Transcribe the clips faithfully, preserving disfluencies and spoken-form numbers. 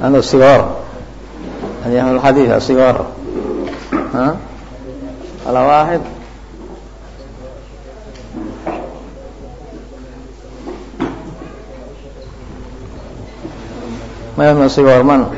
anu sigar. Hanya hadis sigar. Ha? Ala wahid. Mana sigar man?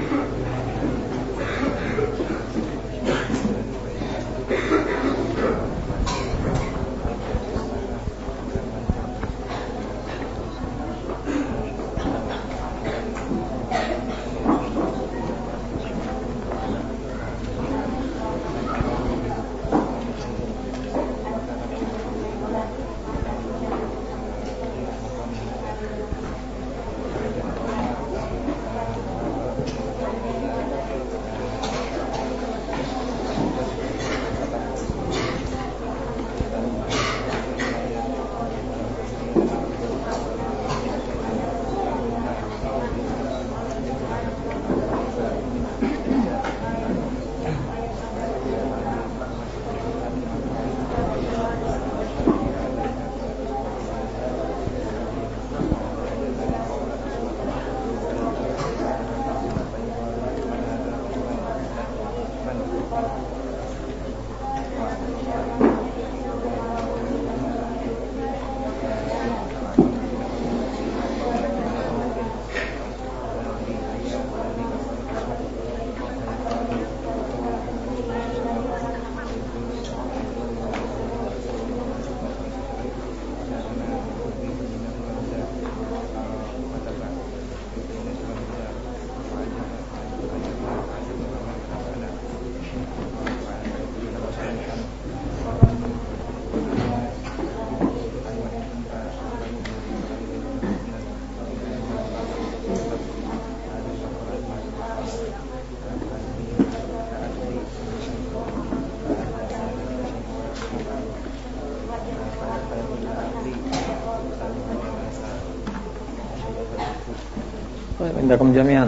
Indakum jami'an.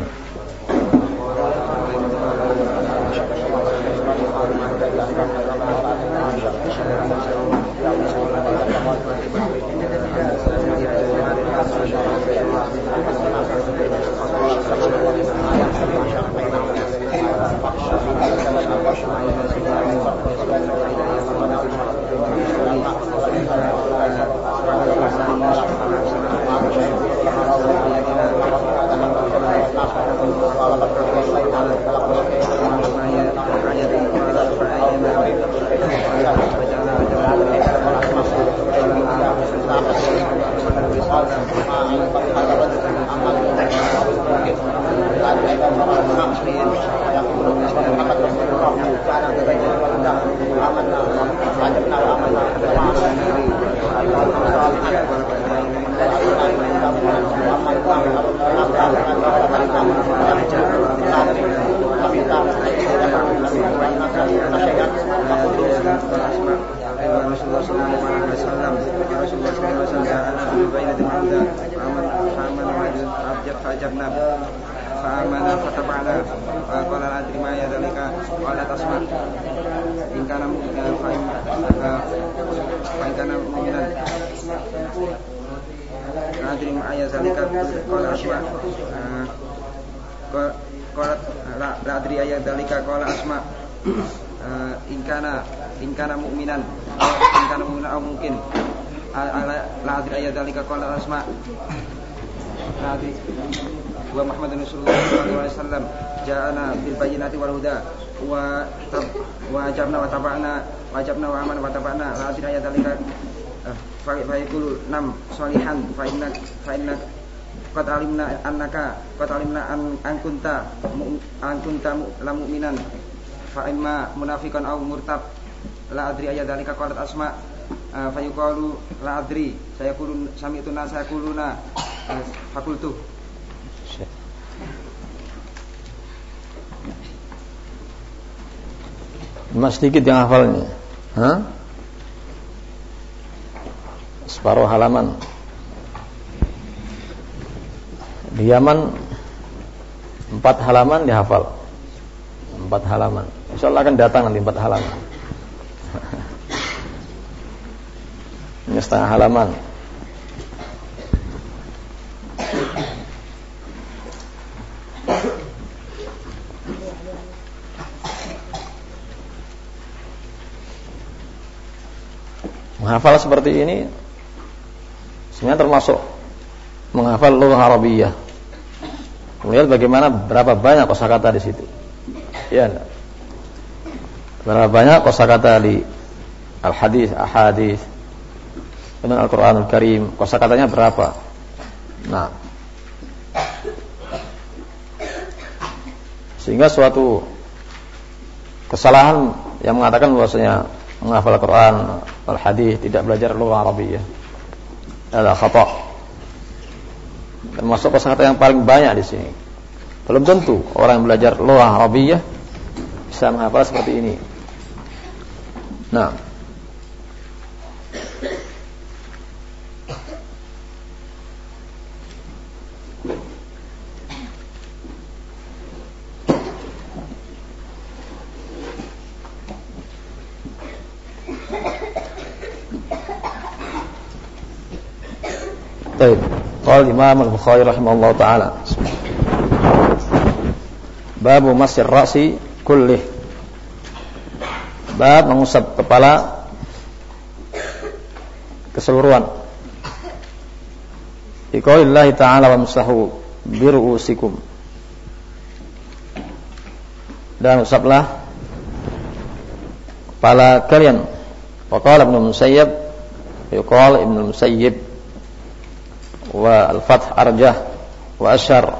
Inkana mu'minan inkana mu'minan atau mungkin la adri ayat dalika qala asma la adri wa Muhammadun Rasulullah sallallahu alaihi wasallam ja'ana bil bayyinati wal huda wa tab wa ajabna wa tabana wa ajabna wa amana wa tabana la adri ayat dalika fa yaqulu nam salihan fa inna fa inna qad alimna annaka qad alimna an ankunta an kunta la mu'minan fa imma munafiqan aw murtab la adri ayat dalika qalat asma fa yuqalu la adri saya qulun sami'tu nasa yaquluna fakultu. Mas sedikit yang hafalnya. Hah? Separuh halaman. Di Yaman empat halaman dihafal. Empat halaman. Insyaallah akan datang nanti empat halaman. Ini setengah halaman. menghafal seperti ini sebenarnya termasuk menghafal lughah Arabiyah. Melihat bagaimana berapa banyak kosakata di situ. Ya, enggak? Berapa banyak kosakata di al-hadis, ahadis, dan Al-Qur'anul Karim, kosakatanya berapa? Nah, sehingga suatu kesalahan yang mengatakan bahwasanya menghafal Al-Quran, al-hadis tidak belajar lughah Arabiyah adalah khata'. Termasuk kosakata yang paling banyak di sini. Belum tentu orang yang belajar lughah Arabiyah bisa menghafal seperti ini. Nah, baik. Qala Imam Al-Bukhari rahimahullah taala. Bab masir ra'si kullih. Bab mengusap kepala keseluruhan. Biqaulillah ta'ala wa masahu bi ru'usikum. Dan usaplah kepala kalian. Wa qala Ibnu Musayyib, yuqal Ibnu Musayyib wa al-fath arjah wa asyar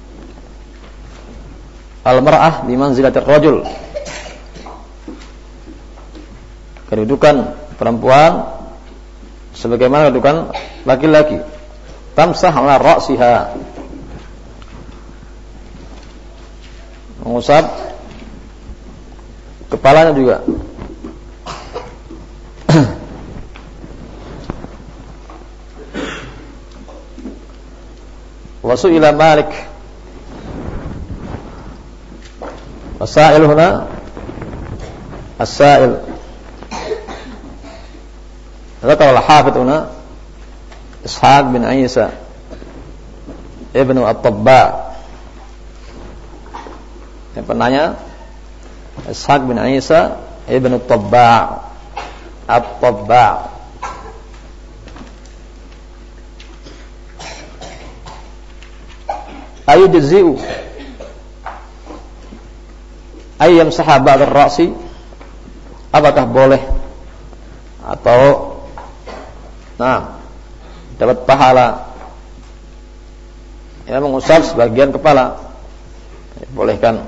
al-mar'ah bi manzilatir rajul. Kedudukan perempuan sebagaimana kedudukan laki-laki. Tamsah ala ra'siha, mengusap kepalanya juga. Wasu ila Malik. Wasail huna as-sa'il. Dzakara al-Hafidz huna Ishaq bin Isa Ibnu At-Tabba. Yang penanya Ishaq bin Isa Ibnu At-Tabba. At-Tabba. Ayujzi'u ayyam sahabat ar-ra'si, apakah boleh atau nah dapat pahala ya mengusap sebagian kepala, bolehkan.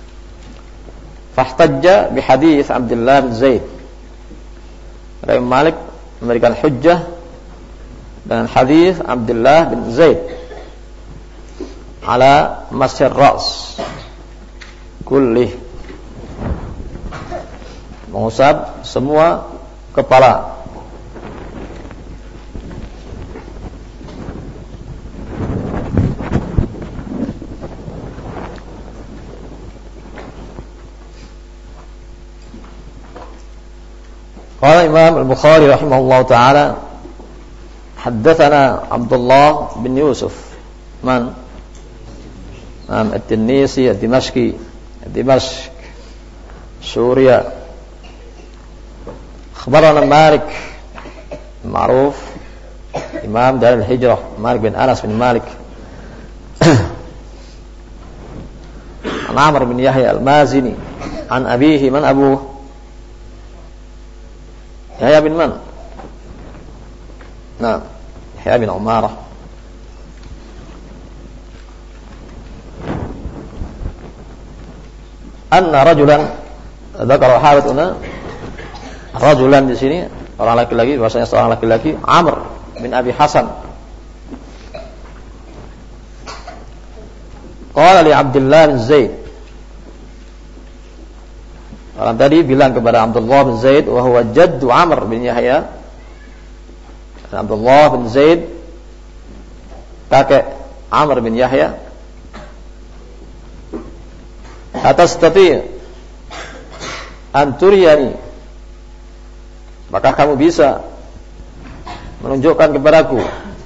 Fahtajja bi hadis Abdullah bin Zaid. Imam Malik memberikan hujjah dengan hadis Abdullah bin Zaid ala masir ra's kullih, mengusap semua kepala. Qala Imam Al-Bukhari rahimahullah taala, haddatsana Abdullah bin Yusuf man Am At-Tinisi Ad-Dimashqi Dimashq Suria. Akhbarana Malik, ma'ruf Imam Darul Hijrah, Malik bin Anas bin Malik. An Amr bin Yahya Al-Mazini, an abihi, man abuh? Yahya bin man? Nah, Yahya bin Umarah. Anna rajulan, dzakara Hafidz huna rajulan, di sini orang laki-laki, bahasanya seorang laki-laki, Amr bin Abi Hasan. Qala li Abdullah bin Zaid. Orang tadi bilang kepada Abdullah bin Zaid, wa huwa jaddu Amr bin Yahya. Abdullah bin Zaid kakek Amr bin Yahya. Atastati anturiyani, maka kamu bisa menunjukkan kepadaku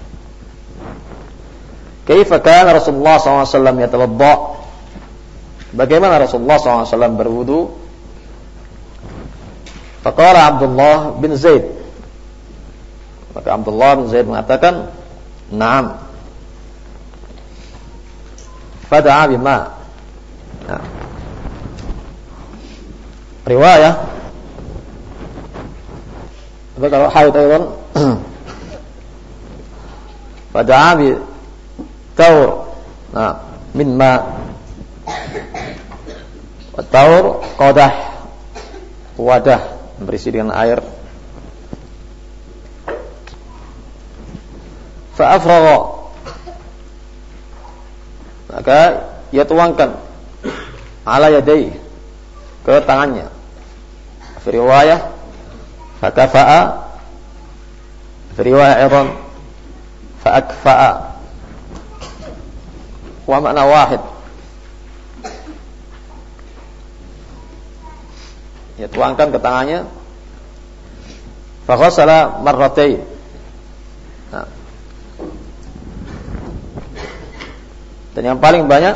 kaifa kana Rasulullah sallallahu alaihi wasallam yatawadda, bagaimana Rasulullah sallallahu alaihi wasallam berwudu. Faqala Abdullah bin Zaid, Maka Abdullah bin Zaid mengatakan, "Na'am." Fada'a bima. Nah. Riwayah. Tapi kalau haid aydan fada'a bi taur. Nah, min ma. Wa taur qadah. Wadah berisi dengan air. Fa afragha. Maka ia tuangkan ala yadayhi, ke tangannya. Fi riwayah fa kafa'a, fi riwayah aidan fa akfa'a. Wa makna wahid. Ia tuangkan ke tangannya. Fa ghassala marratayn. Nah. Dan yang paling banyak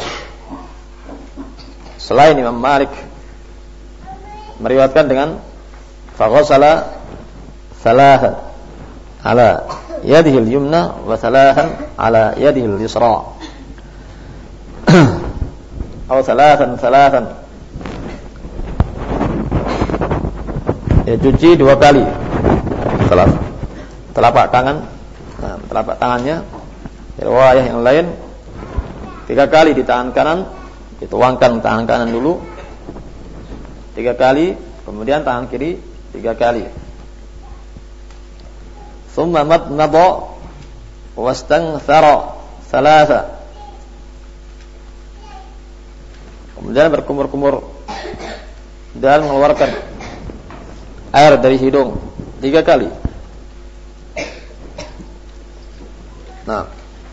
selain Imam Malik meriwayatkan dengan faghasala thalathan ala yadihi al-yumna wa thalathan ala yadihi al-yusra atau thalathan thalathan, ya cuci dua kali telapak telapak tangan, nah, telapak tangannya. Riwayah yang lain tiga kali di tangan kanan, dituangkan tangan kanan dulu tiga kali, kemudian tangan kiri tiga kali. Thumma madmada wastanthara thalatha. Kemudian berkumur-kumur dan mengeluarkan air dari hidung tiga kali. Nah,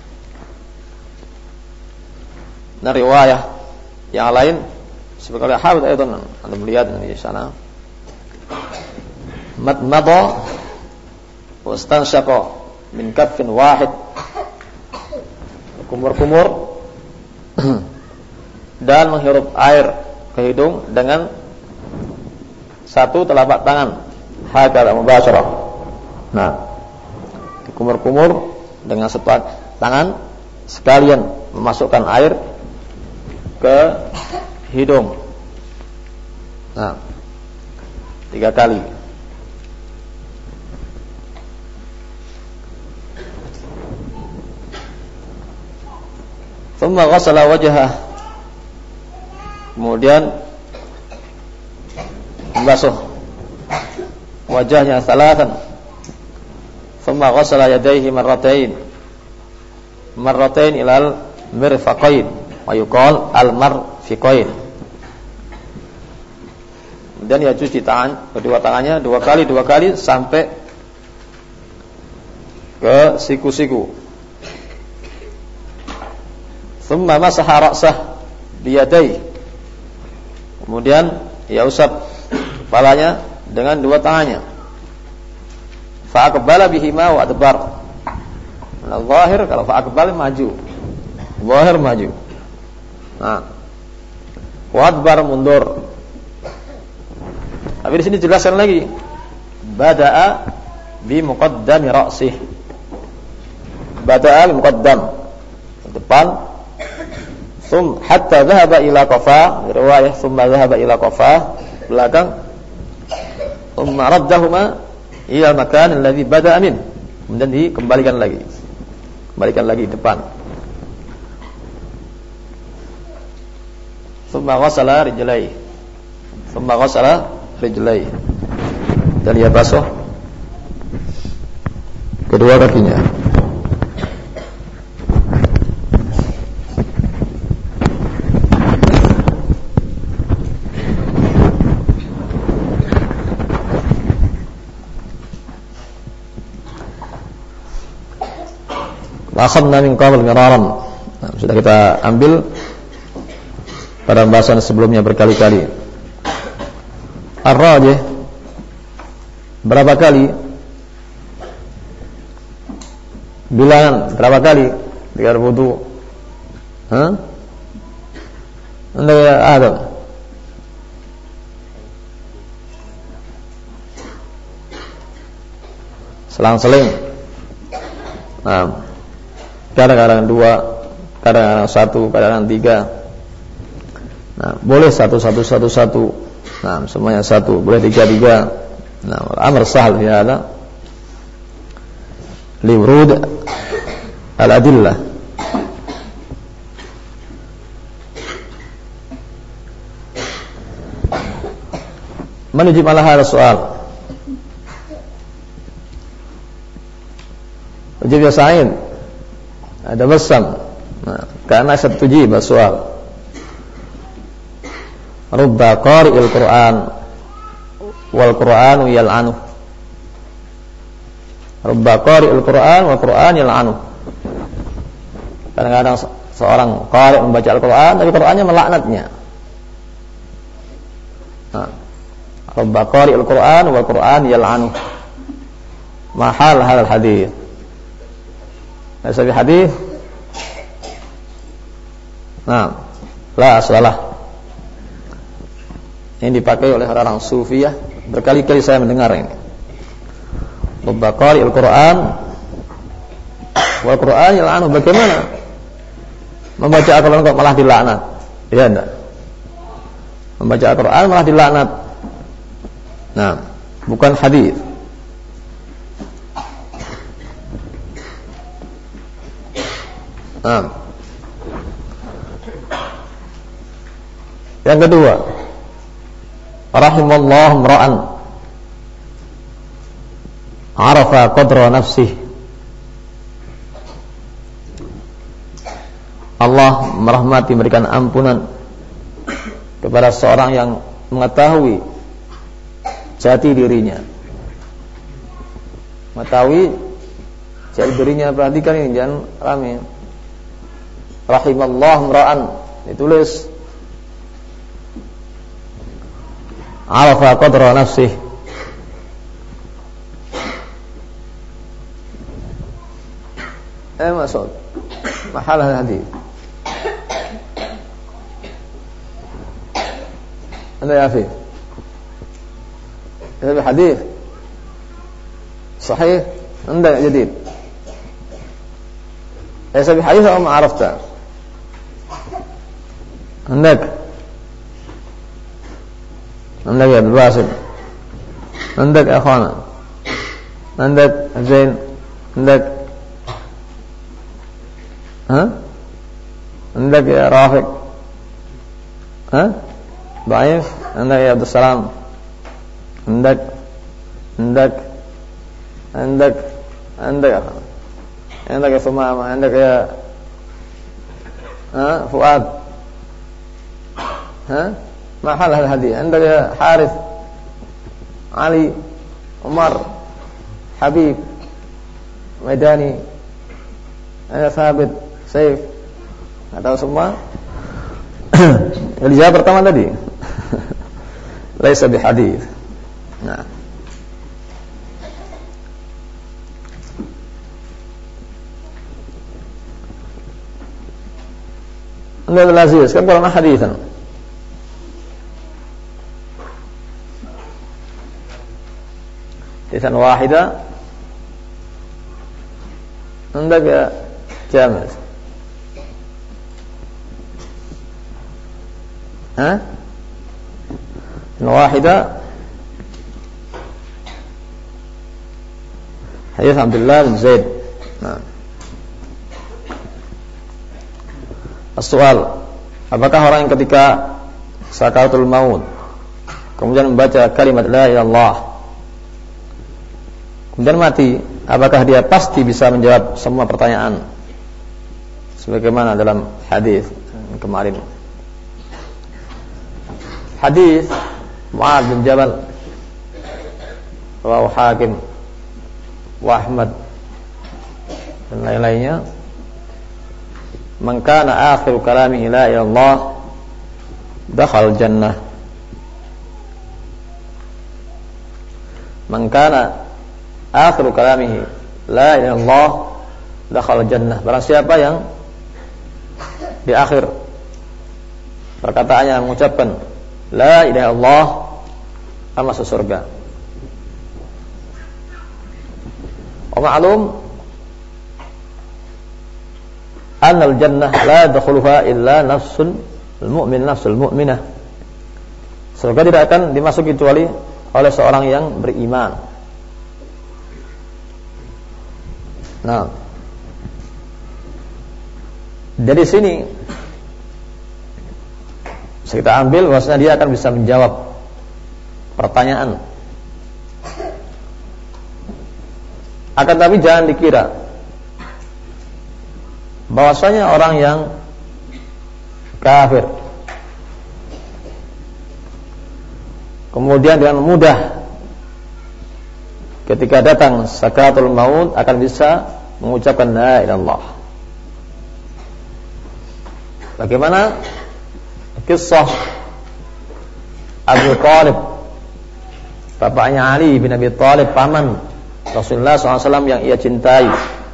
dan riwayah yang lain sebagai Hafidz aidan, Anda melihat di sana, madmada wastanshaqa min kaffin wahid, kumur-kumur dan menghirup air ke hidung dengan satu telapak tangan, hakala mubasyarah. Nah, kumur-kumur dengan satu tangan sekalian memasukkan air ke hidung. Nah, tiga kali. Thumma ghassala wajhah. Kemudian membasuh wajahnya salatan. Thumma ghassala yadayhi marratain. Marratain ilal mirfaqain. Wa yuqal al-marfiqain. Kemudian ia cuci tangan, kedua tangannya dua kali dua kali sampai ke siku-siku. Thumma masaha ra'sah biyadayhi. Kemudian ia usap kepalanya dengan dua tangannya. Fa aqbala bihima wa adbar. Al-zahir kalau fa aqbal maju. Zahir maju. Nah, wadbar mundur. Tapi di sini jelaskan lagi, bada'a bi muqaddami ra'sih. Bada'a bi muqaddam, depan. Thum hatta dhahaba ila qafa, riwayah thumma dhahaba ila qafa, belakang. Thumma raddahuma ila makan alladhi bada'a min. Kemudian dikembalikan lagi. Kembalikan lagi depan. Thumma ghassala rijlaihi. Thumma ghassala rijlaihi. Dan ia basuh kedua kakinya. Akhadna min qabl miraran. Nah, sudah kita ambil pada pembahasan sebelumnya berkali-kali. Ar-rajih berapa kali? Bilangan berapa kali ketika berwudu? Hah? Anda ya Adam. Selang-seling Nah, kadang-kadang dua, kadang-kadang satu, kadang-kadang tiga. Nah, boleh satu satu satu satu. Nah, semuanya satu, boleh tiga tiga. Nah, amr sahal ya ada. Liwrud al-adillah. Man yujib ala hadha soal? Ujib ya Sa'id. Ada basam. Nah, karena satujib soal. Rubba qari'il Qur'an wal Qur'anu yal'anuh. Rubba qari'il Qur'an wal Qur'an yal'anuh. Kadang-kadang seorang qari' membaca Al-Qur'an tapi Qur'annya melaknatnya. Nah, Rubba qari'il Qur'an wal Qur'an yal'anuh. Mahal hal hadis. Laisa bi hadis. Nah, la asalah. Ini dipakai oleh orang sufiyah. Berkali-kali saya mendengar ini. Rubba qari'il Qur'an wal Qur'an yal'anuh. Bagaimana membaca Al-Qur'an kok malah dilaknat? Ya enggak? Membaca Al-Qur'an malah dilaknat. Nah, bukan hadis. Nah. Yang kedua, rahimallahu imra'an arafa qadra nafsih. Allah merahmati, memberikan ampunan kepada seorang yang mengetahui jati dirinya. Mengetahui jati dirinya, perhatikan ini, jangan rame. Rahimallahu imra'an ditulis arafa qadra nafsih. Eh masuk mahal hadis. Anda ya Afif, هذا الحديث صحيح عندك جديد ليس بحديث أو ما عرفته عندك عندك يا الباسل عندك يا أخوانا عندك زين عندك ها عندك يا رافق ها ضعيف عندك يا عبد السلام عندك عندك عندك عندك يا أخوانا عندك يا ثمامة عندك يا ها فؤاد ها ما حل هالهدية عندك يا حارث علي عمر حبيب ميداني ada Sabit, Saif, nggak tahu semua. Yang dijawab pertama tadi, laisa bihadits. Nah, anda belajar, kan pernah hadisan. Hadisan wahida, anda ke جامد ها واحدة حديث عبد الله بن زيد. Nah. Soal, apakah orang yang ketika sakaratul maut kemudian membaca kalimat la ilaha illallah kemudian mati, apakah dia pasti bisa menjawab semua pertanyaan sebagaimana dalam hadis kemarin? Hadis Mu'adz bin Jabal rawahu Hakim wa Ahmad dan lain-lainnya, man kana akhiru kalamihi la ilaha illallah dakhala jannah. Man kana akhiru kalamihi la ilaha illallah dakhala jannah. Barang siapa yang di akhir perkataannya mengucapkan la ilaha illallah akan masuk surga. Wa ma'lum annal jannah la yadkhuluha illa nafsun al-mu'min nafsul mu'minah. Surga tidak akan dimasuki kecuali oleh seorang yang beriman. Nah, dari sini kita ambil bahwasanya dia akan bisa menjawab pertanyaan. Akan tapi jangan dikira bahwasanya orang yang kafir kemudian dengan mudah ketika datang sakaratul maut akan bisa mengucapkan la ilaha illallah. Bagaimana kisah Abu Thalib, bapaknya Ali bin Abi Thalib, paman Rasulullah shallallahu alaihi wasallam yang ia cintai,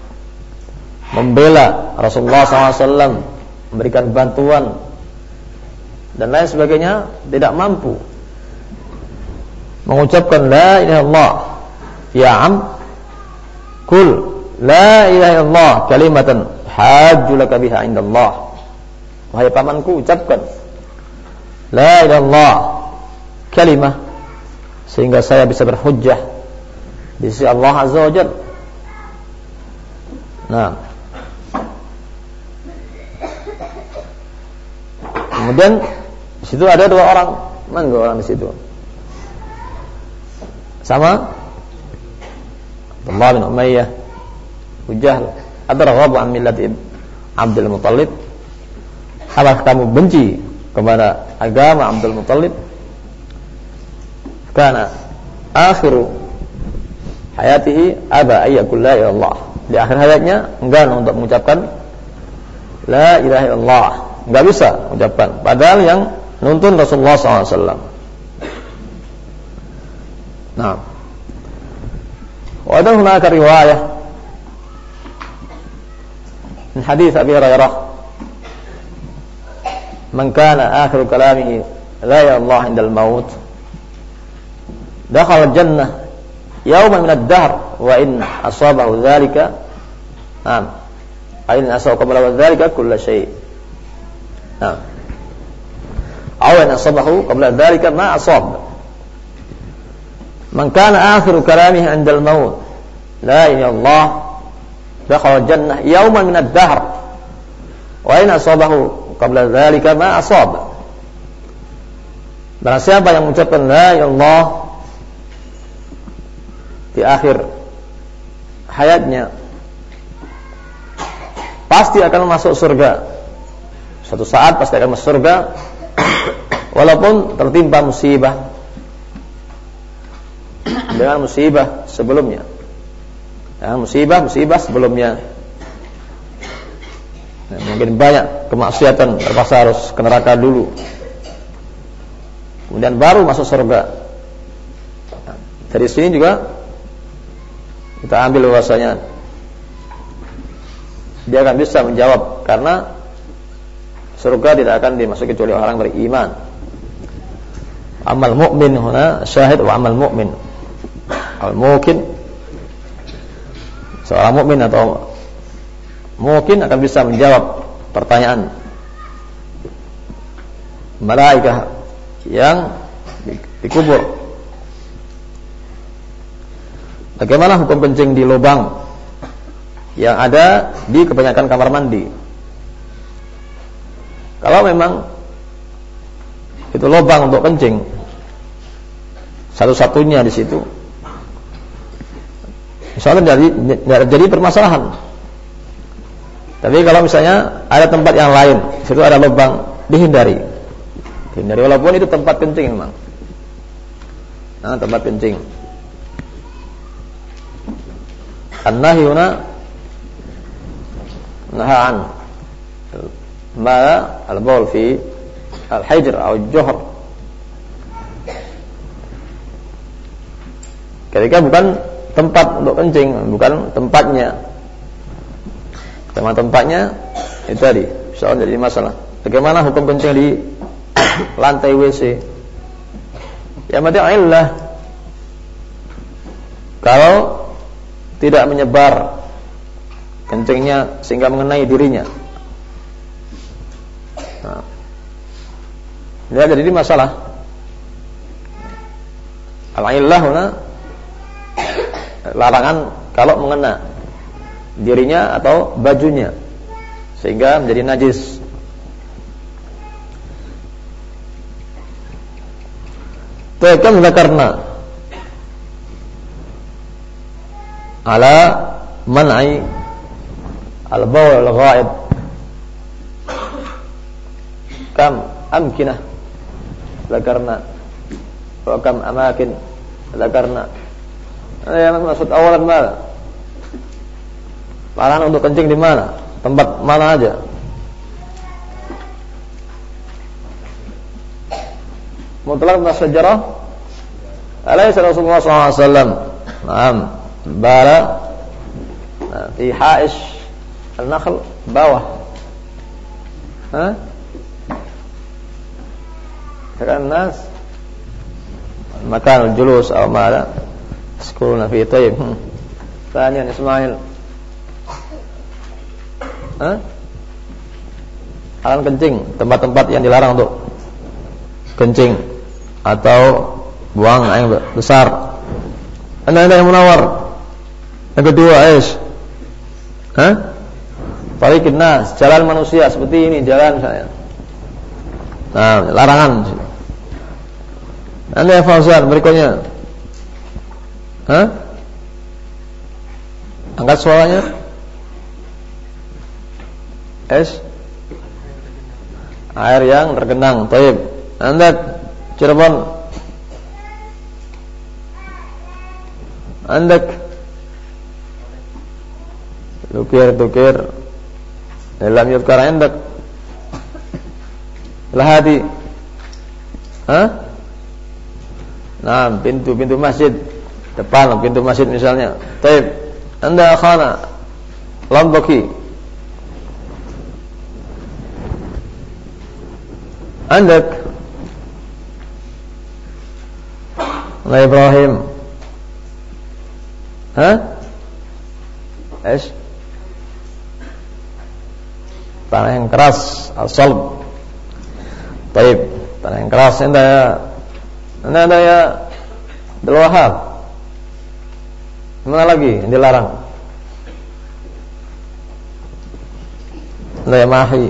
membela Rasulullah shallallahu alaihi wasallam, memberikan bantuan dan lain sebagainya, tidak mampu mengucapkan la ilaha illallah. Ya am, kul la ilaha illallah kalimatan hajju laka biha indallah. Wahai pamanku, ucapkan la ilaha illallah kalimah sehingga saya bisa berhujjah di sisi Allah azza wajalla. Nah, kemudian di situ ada dua orang, mana dua orang di situ? Sama Abdullah bin Umayyah, Abu Jahl, adraghabu an millati Abdul Muttalib. Apakah kamu benci kepada agama Abdul Muttalib? Karena akhiru hayatihi aba ayyakul la ilaha illallah. Di akhir hayatnya enggan untuk mengucapkan la ilaha illallah, enggak bisa mengucapkan. Padahal yang nuntun Rasulullah shallallahu alaihi wasallam. Nah, wa ada hunaka riwayah min hadits Abi Hurairah, man kana akhiru kalamihi la ilaha illallah indal maut dakhala jannah yawman min ad-dahr wa in asabahu dhalika am ain asabahu qabla dhalika kull shay. Nah, aw in asabahu qabla dhalika ma asab. Man kana akhiru kalamihi indal maut la ilaha illallah dakhala jannah yawman min ad-dahr wa in asabahu qabla dzalika ma asab. Barang siapa yang mengucapkan la ilaha illallah di akhir hayatnya pasti akan masuk surga. Suatu saat pasti akan masuk surga walaupun tertimpa musibah dengan musibah sebelumnya. Dengan musibah-musibah sebelumnya. Nah, mungkin banyak kemaksiatan, terpaksa harus ke neraka dulu, kemudian baru masuk surga. Nah, dari sini juga kita ambil bahwasanya dia akan bisa menjawab, karena surga tidak akan dimasuki kecuali orang beriman. Amal mukmin huna syahid wa amal mukmin. Al mungkin seorang mukmin atau mungkin akan bisa menjawab pertanyaan malaikat yang dikubur. Bagaimana hukum kencing di lubang yang ada di kebanyakan kamar mandi? Kalau memang itu lubang untuk kencing satu-satunya di situ, misalnya jadi tidak jadi permasalahan. Tapi kalau misalnya ada tempat yang lain, situ ada lubang, dihindari. Dihindari walaupun itu tempat kencing memang. Nah, tempat kencing. An-nahyuna nahaan ma al-bawl fi al-hijr atau al-juhr. Ketika bukan tempat untuk kencing, bukan tempatnya. Tema tempatnya itu tadi, soal jadi masalah. Bagaimana hukum kencing di lantai W C? Ya mati illah. Kalau tidak menyebar kencingnya sehingga mengenai dirinya, Dia jadi masalah. Al-illah huna larangan kalau mengena dirinya atau bajunya sehingga menjadi najis. Takkan zakarna ala man'i al-bawl al-ghaib kam amkinah zakarna wa kam amakin zakarna. Ya, maksud awalan mana? Larangan untuk kencing di mana? Tempat mana aja? Mutlaq min as-sajarah. Alaysa Rasulullah sallallahu alaihi wasallam na'am bala fi ha'ish al-nakhl bawah. Ha? Kan nas makan julus atau mana? Sekulna fi tayyib. Tanya Ismail. Hah? Alam kencing, tempat-tempat yang dilarang untuk kencing atau buang air besar. Anda yang munawar. Yang kedua, Aish. Hah? Tariqun nas, jalan manusia seperti ini, jalan misalnya. Nah, larangan. Anda yang Fauzan berikutnya. Hah? Angkat suaranya. Es air yang tergenang. Taib. Anda Cirebon. Anda tukir-tukir dalam yudkar Anda Lahadi. Hah? Nah, pintu-pintu masjid depan pintu masjid misalnya. Taib. Anda akhana Lombok. Anda Allah Ibrahim. Hah? Es tanah yang keras, al-salb. Taib, tanah yang keras. Anda ya, anda ada ya Abdul Wahab. Mana lagi yang dilarang? Anda ya Mahi.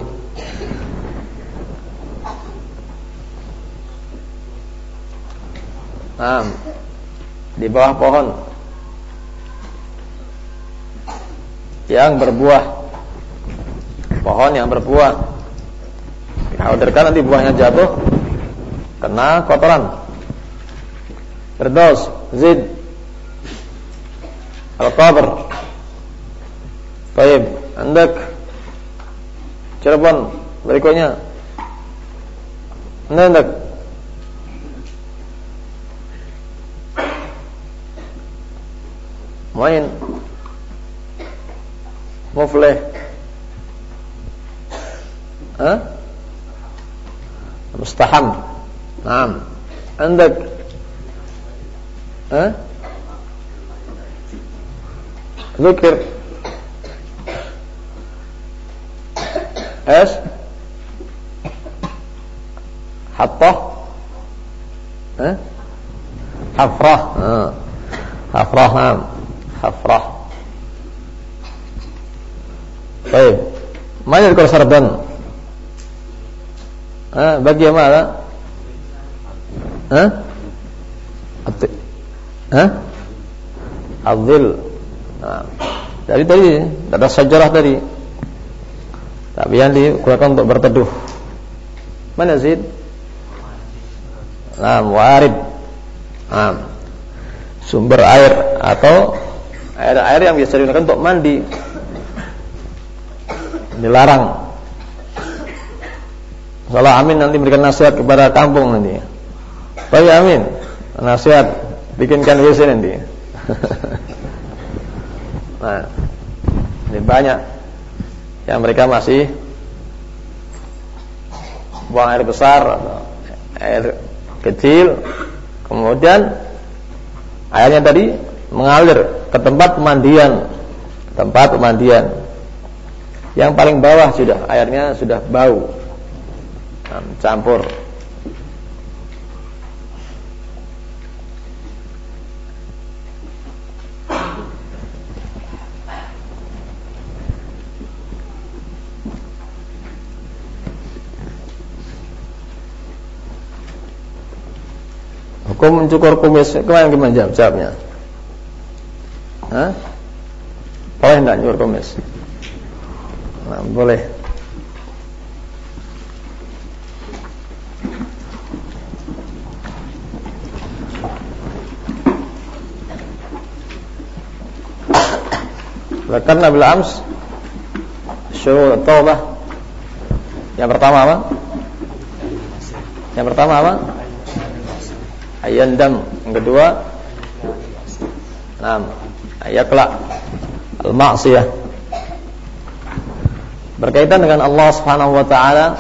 Nah, di bawah pohon yang berbuah, pohon yang berbuah, dikhawatirkan nanti buahnya jatuh kena kotoran. Firdaus, Zid, Al-Qabr. Baik, Andak Cirebon berikutnya. Andak main Mufleh. Hah? Mustaham. Naam. Andak Hah? Zikir. Es Hattah. Hah? Hafrah. Ah. Hafrah. Naam. Hafrah. Baik. Mana dikor sardan? Ah, bagi mana? Hah? Ati. Hah? Adzil. Nah, dari tadi ada sejarah tadi. Tapi yang digunakan untuk berteduh. Mana Zid? Nah, warid. Nah, sumber air atau air-air yang biasa digunakan untuk mandi. Dilarang. Kalau Amin nanti berikan nasihat kepada kampung nanti. Baik Amin, nasihat bikinkan W C nanti. Nah, ini banyak yang mereka masih buang air besar atau air kecil, kemudian airnya tadi mengalir ke tempat pemandian, tempat pemandian yang paling bawah sudah airnya sudah bau, nah, campur Hukum mencukur kumis, kemarin gimana jawab jawabnya? Hah? Boleh enggak nyukur kumis? Nah, boleh. Karena bil ams syurut taubah. Yang pertama apa? Yang pertama apa? Ayandam. Yang kedua, enam ayakla al-ma'siyah. Berkaitan dengan Allah Subhanahu wa taala.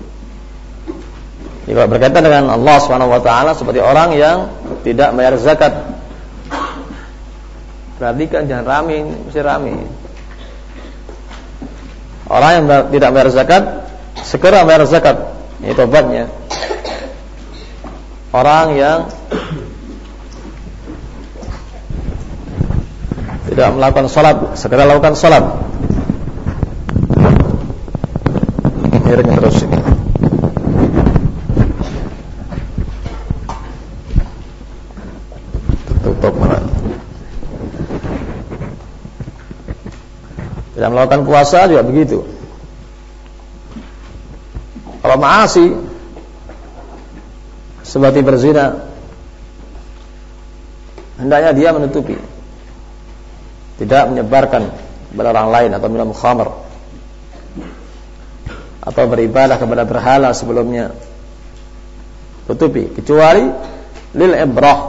Jika berkaitan dengan Allah Subhanahu wa taala seperti orang yang tidak bayar zakat. Perhatikan, jangan rame, mesti rame. Orang yang tidak bayar zakat, segera bayar zakat. Ini tobatnya. Orang yang tidak melakukan salat, segera lakukan salat. Miringnya terus ini. Tutup malah. Tidak melakukan puasa juga begitu. Kalau maasi seperti berzina, hendaknya dia menutupi, tidak menyebarkan kepada orang lain, atau minum khamr, atau beribadah kepada berhala sebelumnya. Tutupi, kecuali lil ibrah.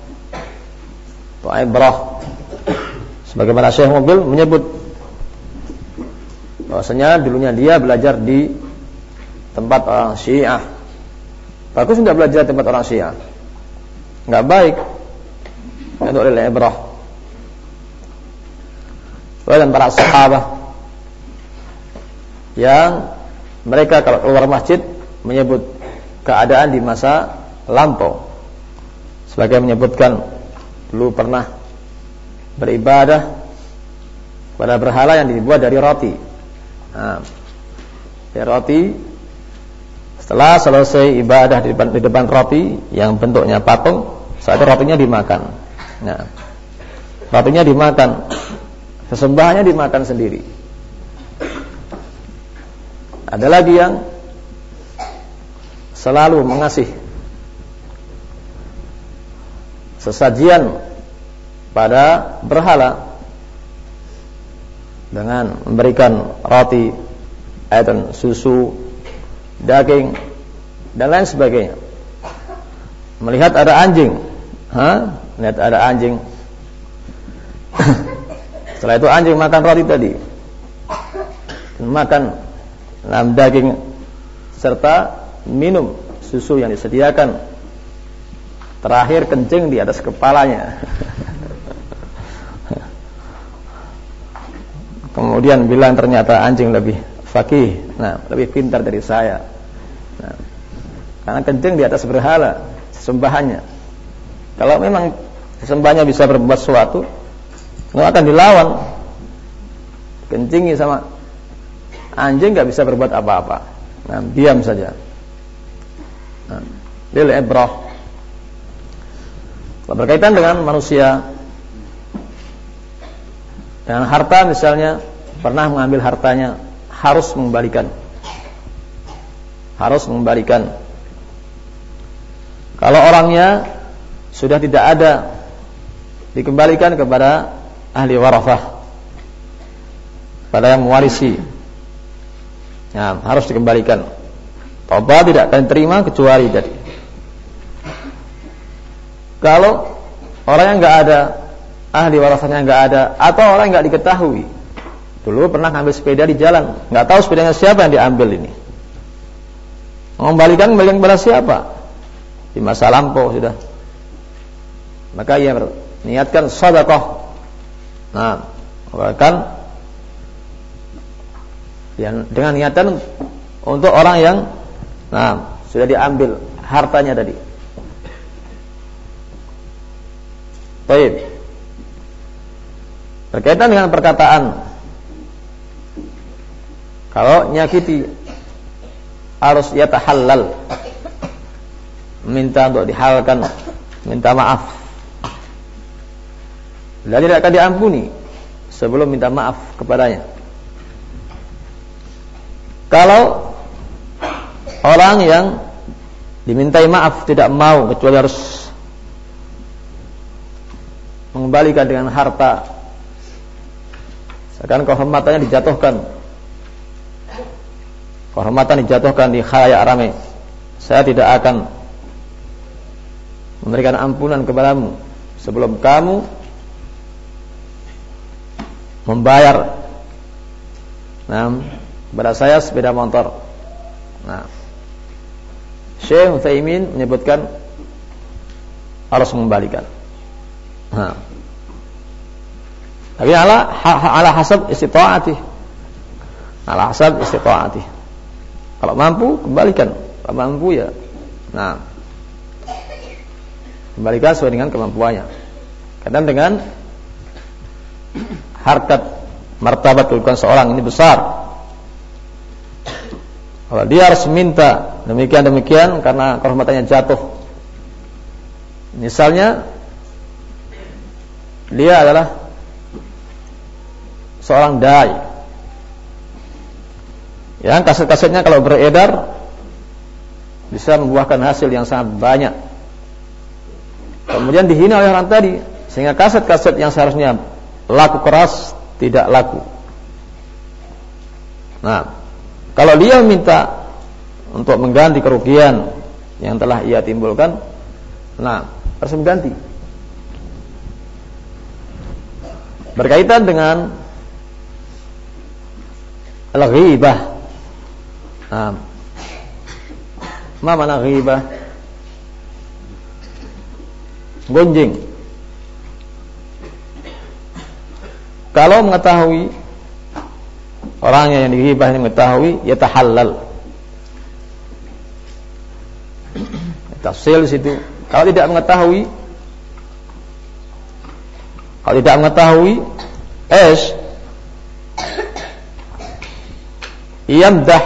Wa ibrah, sebagaimana Syekh Mubil menyebut bahwasanya dulunya dia belajar di tempat orang Syiah. Bagus tidak belajar di tempat orang Syiah, enggak baik. Untuk lil ibrah. Dan para sahabat yang mereka kalau keluar masjid menyebut keadaan di masa lampau, sebagai menyebutkan dulu pernah beribadah pada berhala yang dibuat dari roti. Nah, dari roti, setelah selesai ibadah di depan, di depan roti yang bentuknya patung, saat itu rotinya dimakan. Nah, rotinya dimakan, sesembahannya dimakan sendiri. Ada lagi yang selalu mengasih sesajian pada berhala dengan memberikan roti, dan susu, daging, dan lain sebagainya. Melihat ada anjing, ha? Melihat ada anjing. Setelah itu anjing makan roti tadi, makan enam daging serta minum susu yang disediakan. Terakhir kencing di atas kepalanya. Kemudian bilang ternyata anjing lebih fakih, nah lebih pintar dari saya. Nah, karena kencing di atas berhala sesembahannya. Kalau memang sesembahannya bisa berbuat sesuatu, nggak akan dilawan. Kencingi sama anjing nggak bisa berbuat apa-apa. Nah, diam saja. Nah, lil ibrah. Berkaitan dengan manusia, dengan harta misalnya, pernah mengambil hartanya, harus mengembalikan. Harus mengembalikan. Kalau orangnya sudah tidak ada, dikembalikan kepada ahli warafah, pada yang mewarisi. Nah, harus dikembalikan. Tobat tidak akan terima kecuali dari. Kalau orang yang nggak ada, ahli warasanya nggak ada, atau orang yang nggak diketahui, dulu pernah ngambil sepeda di jalan, nggak tahu sepedanya siapa yang diambil ini, mengembalikan kembalikan kepada siapa? Di masa lampau sudah. Maka ia niatkan sedekah. Nah, bahkan dengan niatan untuk orang yang, nah, sudah diambil hartanya tadi. Baik. Berkaitan dengan perkataan, kalau nyakiti harus yatahallal, minta untuk dihalalkan minta maaf. Dan tidak akan diampuni sebelum minta maaf kepadanya. Kalau orang yang dimintai maaf tidak mau, kecuali harus mengembalikan dengan harta, sekarang kehormatannya dijatuhkan, kehormatan dijatuhkan di khalayak ramai, saya tidak akan memberikan ampunan kepadamu sebelum kamu membayar nah, kepada saya sepeda motor. Nah, Syekh Utsaimin menyebutkan harus mengembalikan. Nah, tapi ala ala hasab istita'ati, ala hasab istita'ati. Kalau mampu kembalikan, kalau mampu ya, nah, kembalikan sesuai dengan kemampuannya. Kadang dengan harkat martabat kedudukan seorang ini besar. Kalau dia harus minta demikian-demikian karena kehormatannya jatuh. Misalnya dia adalah seorang dai yang kaset-kasetnya kalau beredar bisa membuahkan hasil yang sangat banyak. Kemudian dihina oleh orang tadi sehingga kaset-kaset yang seharusnya laku keras tidak laku. Nah, kalau dia minta untuk mengganti kerugian yang telah ia timbulkan, nah, harus mengganti. Berkaitan dengan al-ghibah. Nah, apa makna ghibah? Gonjing. Kalau mengetahui orangnya yang dighibah ini mengetahui, ya tahallal. Tafsil situ. Kalau tidak mengetahui, kalau tidak mengetahui, es yamdah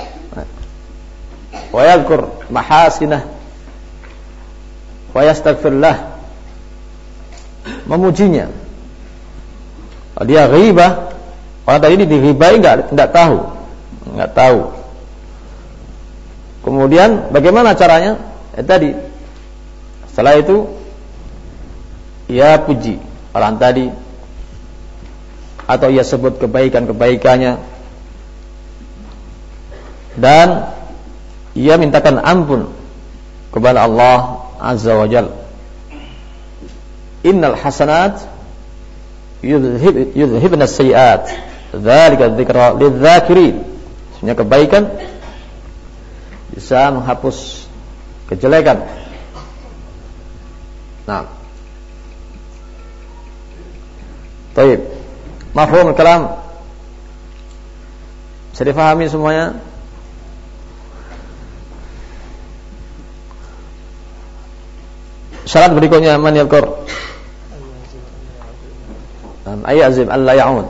wa yadhkur mahasinah wa yastaghfirullah, memujinya. Kalau dia ghibah, orang tadi ini dighibai enggak enggak tahu. Enggak tahu. Kemudian bagaimana caranya? Eh, tadi setelah itu ia puji orang tadi atau ia sebut kebaikan-kebaikannya dan ia mintakan ampun kepada Allah Azza wa Jalla. Innal hasanat yudhib yudhibna as-sayyi'at dzalika dzikra lidz-dzakirin. Sebenarnya kebaikan bisa menghapus kejelekan. Nah, baik. Mafhum kalam bisa difahami semuanya? Syarat berikutnya man yaqur ay azim alla ya'ud.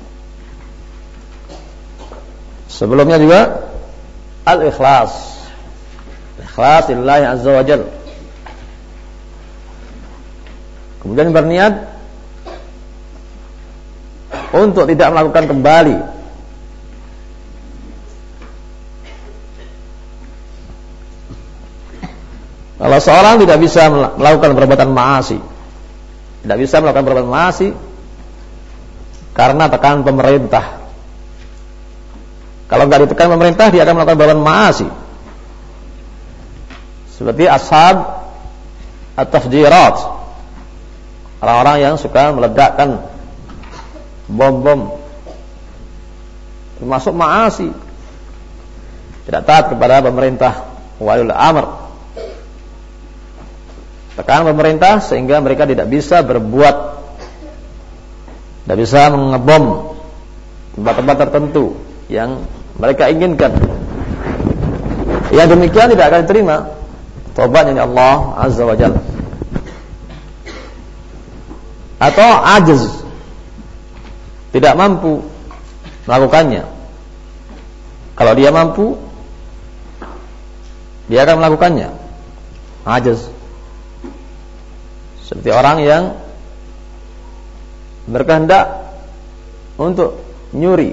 Sebelumnya juga al-ikhlas. Ikhlas lillahi azza wa jalla. Kemudian berniat untuk tidak melakukan kembali kalau seorang tidak bisa melakukan perbuatan maasi, tidak bisa melakukan perbuatan maasi karena tekanan pemerintah. Kalau enggak ditekan pemerintah, dia akan melakukan perbuatan maasi. Seperti ashab at-tafjirat, orang-orang yang suka meledakkan bom-bom, termasuk maasi, tidak taat kepada pemerintah, waliul amr, tekanan pemerintah sehingga mereka tidak bisa berbuat, tidak bisa mengebom tempat-tempat tertentu yang mereka inginkan. Yang demikian tidak akan diterima taubatnya Allah Azza wa Jalla. Atau ajiz, tidak mampu melakukannya. Kalau dia mampu, dia akan melakukannya. Ajiz. Seperti orang yang berkehendak untuk nyuri,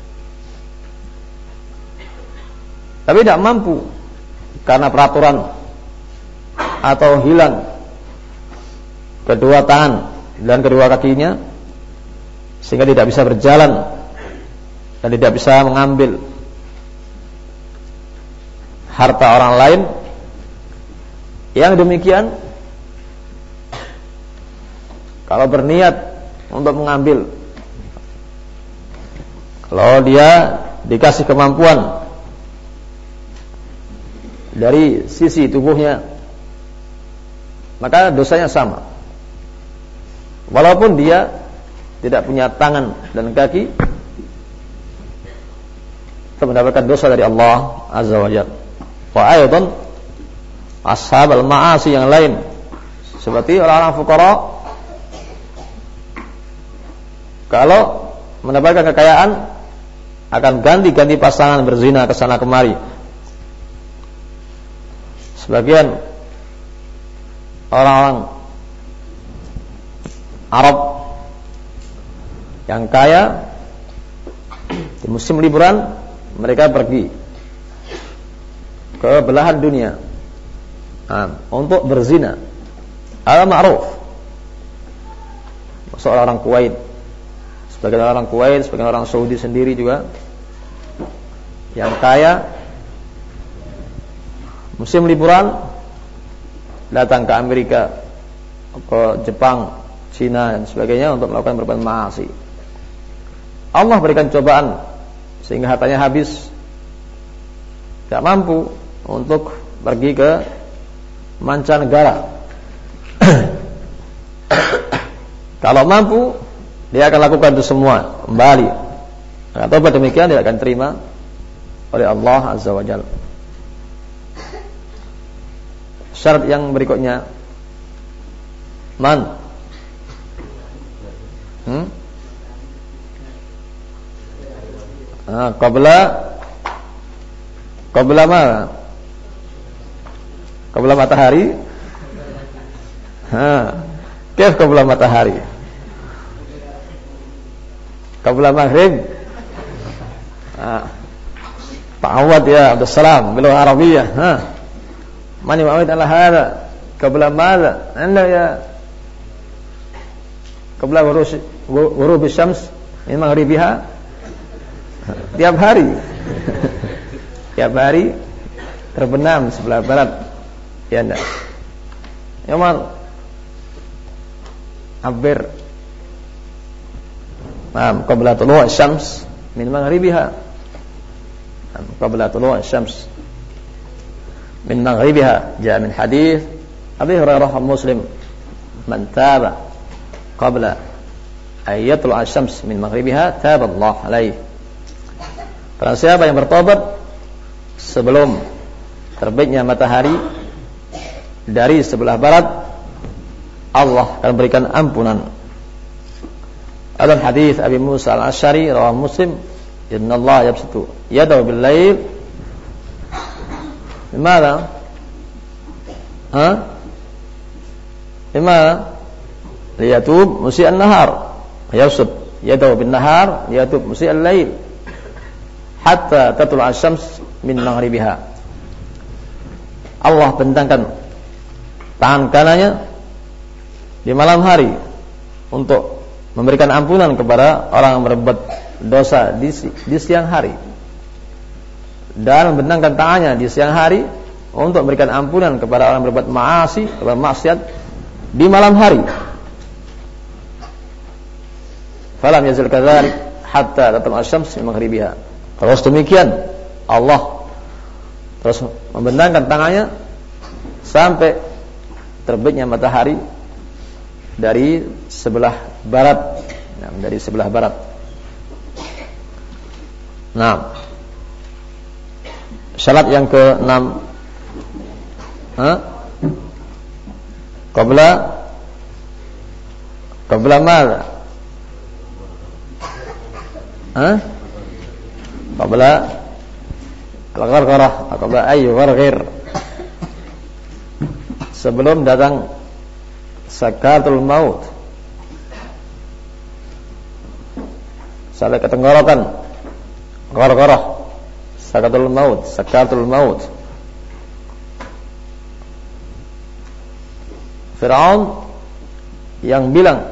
tapi tidak mampu karena peraturan atau hilang kedua tangan dan kedua kakinya, sehingga tidak bisa berjalan dan tidak bisa mengambil harta orang lain. Yang demikian, kalau berniat untuk mengambil, kalau dia dikasih kemampuan dari sisi tubuhnya, maka dosanya sama. Walaupun dia tidak punya tangan dan kaki, tetap mendapatkan dosa dari Allah Azza wa Jalla. Wa aidan ashabul ma'asi yang lain, seperti orang-orang fuqara, kalau mendapatkan kekayaan akan ganti-ganti pasangan berzina ke sana kemari. Sebagian orang-orang Arab yang kaya di musim liburan mereka pergi ke belahan dunia nah, untuk berzina. Al-ma'ruf. Seorang orang Kuwait, sebagian orang Kuwait, sebagian orang Saudi sendiri juga yang kaya musim liburan datang ke Amerika, ke Jepang, Cina dan sebagainya untuk melakukan berbagai maasi. Allah berikan cobaan sehingga hartanya habis, tidak mampu untuk pergi ke mancanegara. Kalau mampu, dia akan lakukan itu semua kembali. Atau demikian dia akan terima oleh Allah Azza wa Jalla. Syarat yang berikutnya, man hmm? ah, qabla qabla mana? Qabla matahari. Ha, kif qabla matahari? Qabla maghrib. Ah, Pak Awad ya Abdul Salam bil Arabiyah. Ha. Man yu'awid ala hada qabla madza? Anda ya qabla ghurub syams min maghribiha. Tiap hari. Tiap hari terbenam sebelah barat. Ya enggak? Ya mal. Hampir Naam, qabla tulu' asy-syams min maghribiha. Naam, qabla tulu' asy-syams min maghribiha. Jaa min hadits Abi Hurairah Muslim, man taba qabla ay yatlu' asy-syams min maghribiha taba Allah alaihi. Barang siapa yang bertobat sebelum terbitnya matahari dari sebelah barat, Allah akan berikan ampunan. Dalam hadis Abi Musa Al-Asy'ari rawahu Muslim, innallaha yabsutu yadahu bil-lail. Bimana? Ha? Bimana? Liyatub musii'an nahar. Yabsut yadahu bin-nahar liyatub musii'al lail. Hatta tatlu'a asy-syams min maghribiha. Allah bentangkan tangan kanannya di malam hari untuk memberikan ampunan kepada orang yang berbuat dosa di, di siang hari, dan membentangkan tangannya di siang hari untuk memberikan ampunan kepada orang yang berbuat maasi, kepada maksiat di malam hari. Falam yazal kadzalik hatta tatlu'a asy-syams min maghribiha. Terus demikian Allah terus membentangkan tangannya sampai terbitnya matahari dari sebelah barat, nah, dari sebelah barat. Nah, syarat yang keenam, ha? Qabla qabla madza? Ha? Qabla al-ghargharah, qabla ay gharghir. Sebelum datang sakaratul maut, sampai ke tenggorokan, gor-goroh, sakaratul maut, sakaratul maut. Fir'aun yang bilang,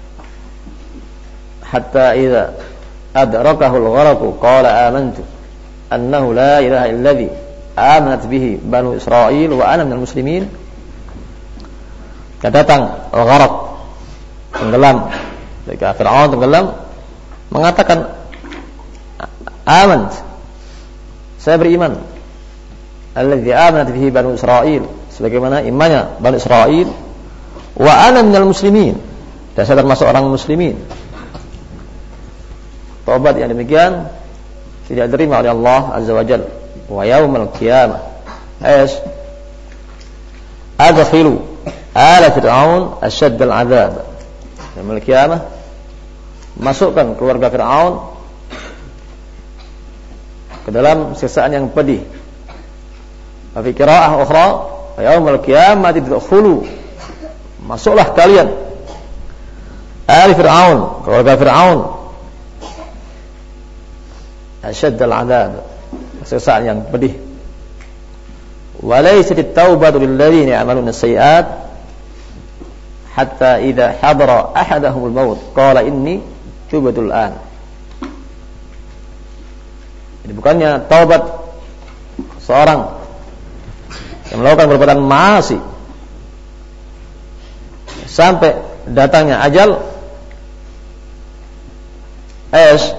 hatta idza adrakahu al-gharq qala amantu annahu la ilaha illalladzi amanat bihi banu Israil wa ana minal muslimin. Datang al-gharq, tenggelam. Ketika Fir'aun tenggelam, mengatakan, amant, saya beriman, alladzi amanat bihi banu Israil, sebagaimana imannya banu Israil, wa ana minal muslimin, dan saya termasuk orang muslimin. Taubat yang demikian tidak diterima oleh Allah Azza wa Jalla. Wa yaumal qiyamah as adkhilu ala fir'aun asyaddal adzab. Yaumul qiyamah, masukkan keluarga Fir'aun ke dalam siksaan yang pedih. Wa fi qiraa'ah ukhra, wa yaumul qiyamah tadkhulu, masuklah kalian ali Fir'aun, keluarga Fir'aun, asyaddal adzab, siksaan yang pedih. Wa laysat at-taubatu lil ladzina ya'maluna as-sayyi'at hatta idza hadara ahadahumul maut qala inni tubtu al-an. Jadi bukannya taubat seorang yang melakukan perbuatan maasi sampai datangnya ajal, es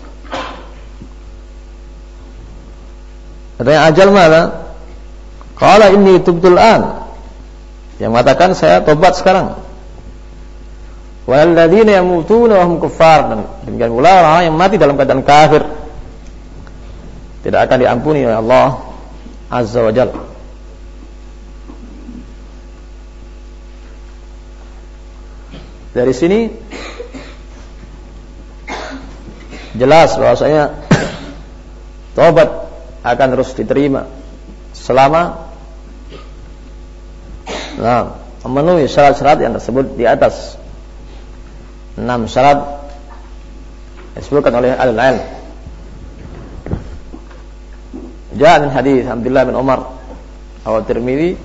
datangnya ajal mana? Qala inni tubtul an, yang mengatakan saya tobat sekarang. Wal ladzina yamutuna wa hum kuffar, dan demikian pula orang yang mati dalam keadaan kafir tidak akan diampuni oleh Allah Azza wa Jalla. Dari sini jelas bahwasanya taubat akan terus diterima selama nah, memenuhi syarat-syarat yang tersebut di atas. Enam syarat disebutkan oleh al-ilm. Jaa min hadis Abdullah bin Umar atau Tirmidzi,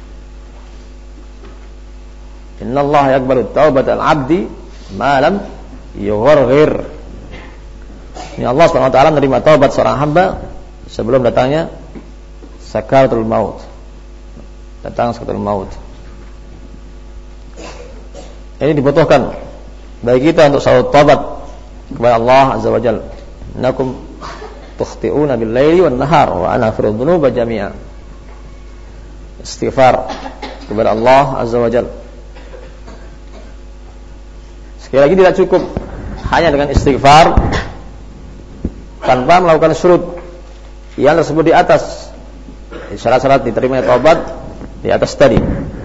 inna Allah yaqbalu taubatal abdi ma lam yugharghir. Ini Allah Subhanahu wa taala menerima taubat seorang hamba sebelum datangnya sakaratul maut. Datang sakaratul maut. Ini dibutuhkan bagi kita untuk selalu taubat kepada Allah Azza wa Jalla. Innakum tukhti'una bil laili wan nahar wa ana aghfiru dzunuba jami'a. Istighfar kepada Allah Azza wa Jalla. Sekali lagi tidak cukup hanya dengan istighfar tanpa melakukan syurut yang tersebut di atas. Syarat-syarat diterima taubat di atas tadi.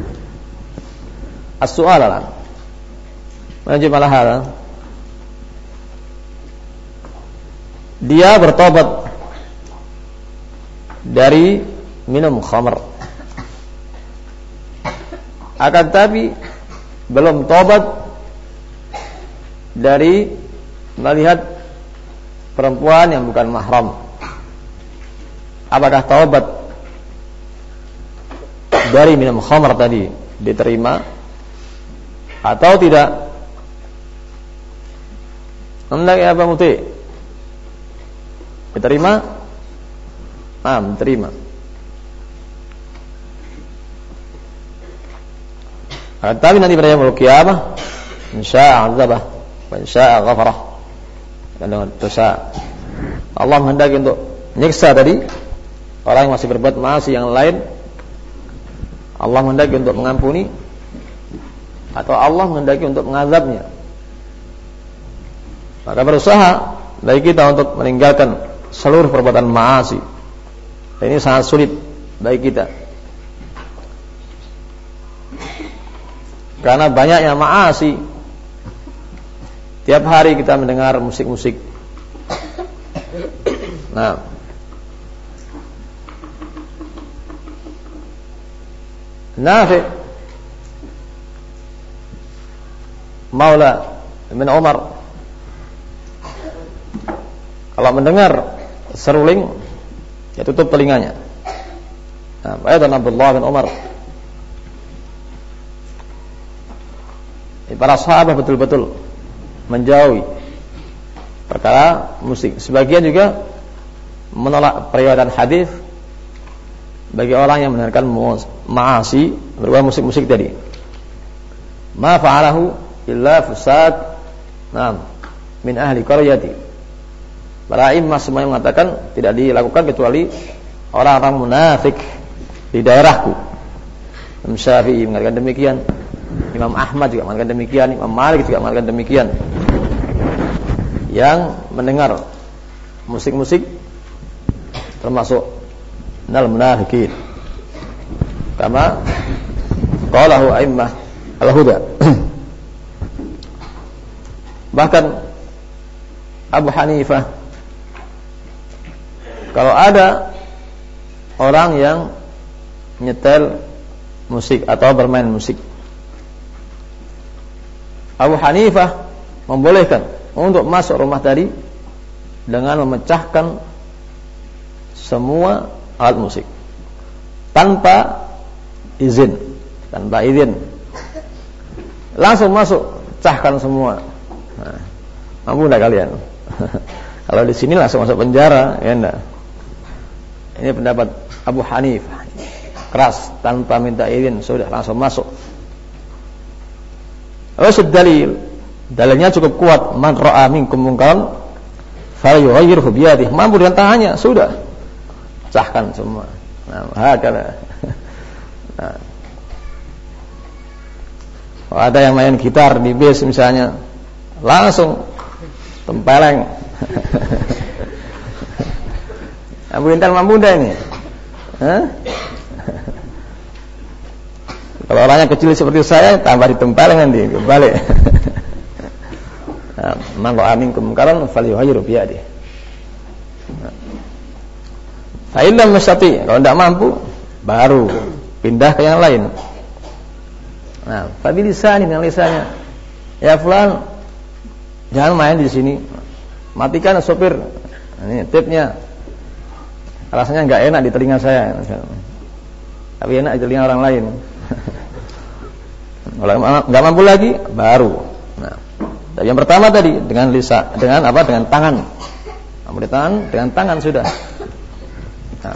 As-su'alan Majib ala hal, dia bertobat dari minum khamr, akan tapi belum tobat dari melihat perempuan yang bukan mahram. Apakah taubat dari minum khamr tadi diterima atau tidak? Hendak ya Pak Muti diterima? Ah, diterima. Tapi nanti pada yaumul qiyamah insya'a 'adzabah wa insya'a ghafarah. Dengan dosa Allah menghendaki untuk nyiksa tadi orang yang masih berbuat maasi yang lain, Allah menghendaki untuk mengampuni atau Allah menghendaki untuk mengazabnya. Maka berusaha bagi kita untuk meninggalkan seluruh perbuatan maasi. Dan ini sangat sulit bagi kita, karena banyaknya maasi. Tiap hari kita mendengar musik-musik. Nah, Nafi Maula bin Umar, kalau mendengar seruling, ya tutup telinganya. Nah, ayat Abdullah bin Umar, para sahabat betul-betul menjauhi perkara musik. Sebagian juga menolak periwayatan hadis bagi orang yang mendengarkan ma'asi berupa musik-musik tadi. Ma fa'alahu illa fusad nam min ahli qaryati. Para imam semuanya mengatakan tidak dilakukan kecuali orang-orang munafik di daerahku. Imam Syafi'i mengatakan demikian, Imam Ahmad juga mengatakan demikian, Imam Malik juga mengatakan demikian. Yang mendengar musik-musik termasuk nal munafiqin. Kama qalahu a'immah al-huda. Bahkan Abu Hanifah, kalau ada orang yang nyetel musik atau bermain musik, Abu Hanifah membolehkan untuk masuk rumah tadi dengan memecahkan semua alat musik tanpa izin, tanpa izin, langsung masuk, pecahkan semua. Nah, mampu enggak kalian? Kalau di sini langsung masuk penjara, ya enggak? Ini pendapat Abu Hanifah, keras, tanpa minta izin sudah langsung masuk. Rasul dalil, dalilnya cukup kuat. Man ra'a minkum munkaran falyughayyirhu biyadihi. Mampu dengan tangannya, sudah pecahkan semua. Nah, hakala. Nah. Kalau ada yang main gitar di bis misalnya, langsung tempeleng. Abu Intan mampu dah ini. Hah? Kalau orangnya kecil seperti saya, tambah ditempeleng nanti, balik. Man ra'a minkum munkaran falyughayyirhu biyadihi. Fa in lam yastati, kalau tidak mampu, baru pindah ke yang lain. Nah, fa bilisani, dengan lisannya. Ya fulan, jangan main di sini. Matikan sopir. Ini tipnya. Rasanya enggak enak di telinga saya. Tapi enak di telinga orang lain. Kalau enggak mampu lagi, baru. Nah, yang pertama tadi dengan lisan, dengan apa? Dengan tangan. Mampu di tangan, dengan tangan sudah. Nah.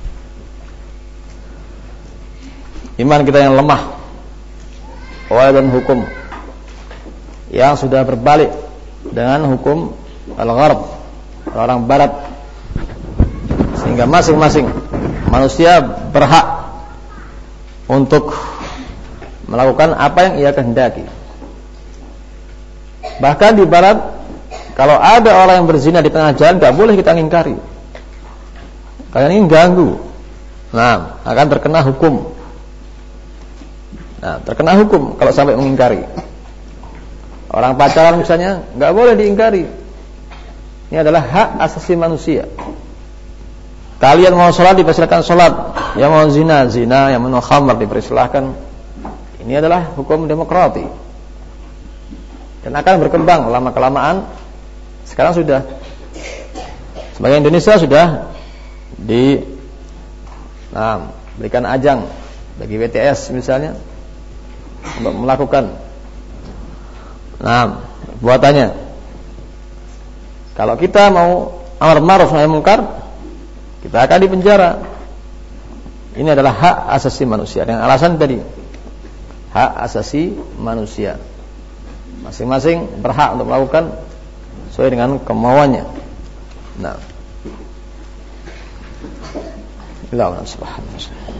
Iman kita yang lemah, dan hukum yang sudah berbalik dengan hukum al-gharb, orang barat, sehingga masing-masing manusia berhak untuk melakukan apa yang ia kehendaki. Bahkan di barat, kalau ada orang yang berzina di tengah jalan, tidak boleh kita ingkari. Kalian ini ganggu. Nah, akan terkena hukum. Nah, terkena hukum kalau sampai mengingkari. Orang pacaran misalnya, nggak boleh diingkari. Ini adalah hak asasi manusia. Kalian mau sholat dipersilakan sholat, yang mau zina zina, yang mau khamar dipersilahkan. Ini adalah hukum demokrati. Dan akan berkembang lama kelamaan. Sekarang sudah, sebagai Indonesia sudah di, nah, berikan ajang bagi W T S misalnya untuk melakukan, nah, buatannya. Kalau kita mau amar ma'ruf nahi munkar, kita akan dipenjara. Ini adalah hak asasi manusia. Dengan alasan tadi, hak asasi manusia. Masing-masing berhak untuk melakukan sesuai dengan kemauannya. Nah, Allah subhanahu wa ta'ala.